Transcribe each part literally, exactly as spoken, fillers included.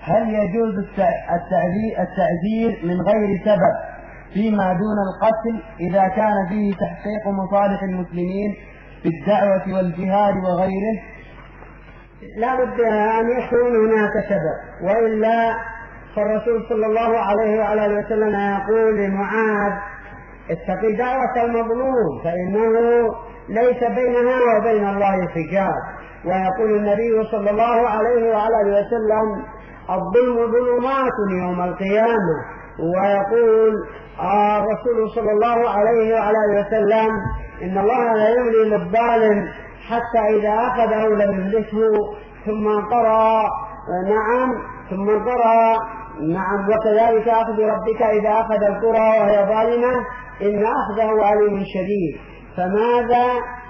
هل يجوز التعذير من غير سبب فيما دون القتل إذا كان فيه تحقيق مصالح المسلمين في الدعوة والجهاد وغيره؟ لا بد أن يكون هناك سبب، وإلا فالرسول صلى الله عليه وعلى اله وسلم يقول لمعاذ: اتقي دعوة المظلوم فإنه ليس بينها وبين الله حجاب. ويقول النبي صلى الله عليه وعلى اله وسلم: الظلم ظلمات يوم القيامة. ويقول الرسول صلى الله عليه وعلى اله وسلم: إن الله لا يملي للظالم حتى إذا أخذه لم يملكه. ثم قرأ نعم ثم قرأ نعم وكذلك أخذ ربك إذا أخذ القرى وهي ظالمة إن أخذه أليم شديد. فماذا؟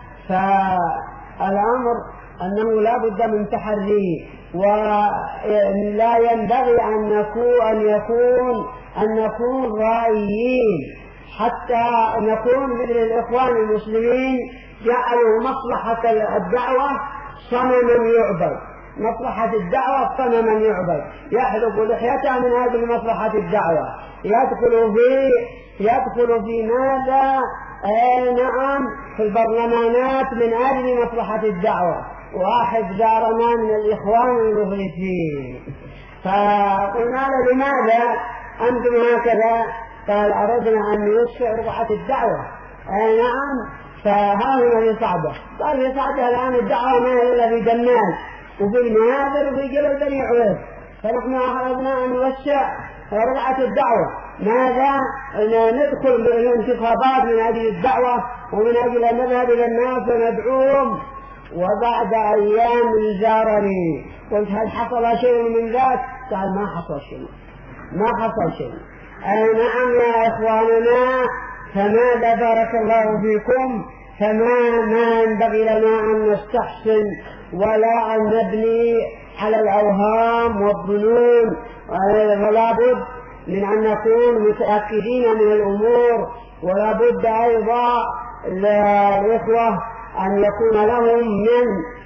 فالأمر أنه لا بد من تحري، ولا ينبغي أن نكون أن يكون أن نكون رأيين حتى نكون مثل الإخوان المسلمين جعلوا مصلحة الدعوة صنما يعبد، مصلحة الدعوة صنما يعبد، يحلق لحيته من هذه مصلحة الدعوة، يدخل في يدخل في ماذا؟ آه نعم في البرلمانات من أجل مصلحة الدعوة. واحد زارنا من الإخوان المفلسين فقلنا له: لماذا أنتم هكذا؟ قال: أردنا أن نوسع ربعة الدعوة. آه نعم فهذا في صعبة. قال: في صعبة الآن الدعوة ما هي إلا في جنات وفي المنابر وفي جبل بني عويس، فنحن أردنا أن نوسع ربعة الدعوة. ماذا؟ ندخل بالانتخابات من أجل الدعوة ومن أجل أن نذهب إلى الناس وندعوهم. وبعد أيام زارني قلت: هل حصل شيء من ذلك؟ قال: ما حصل شيء ما حصل شيء. أي نعم يا إخواننا، فماذا بارك الله فيكم؟ فما ما ينبغي لنا أن نستحسن ولا أن نبني على الأوهام والظنون، ولا بد من أن نكون متأكدين من الأمور. ولا بد أيضا للإخوة أن يكون لهم من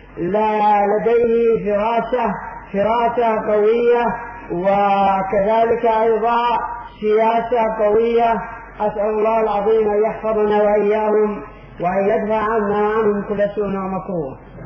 لديه فراسة فراسة قوية، وكذلك أيضا سياسة قوية. أسأل الله العظيم أن يحفظنا وإياهم وأن يدفع عنا عنهم كل سوء ومكروه.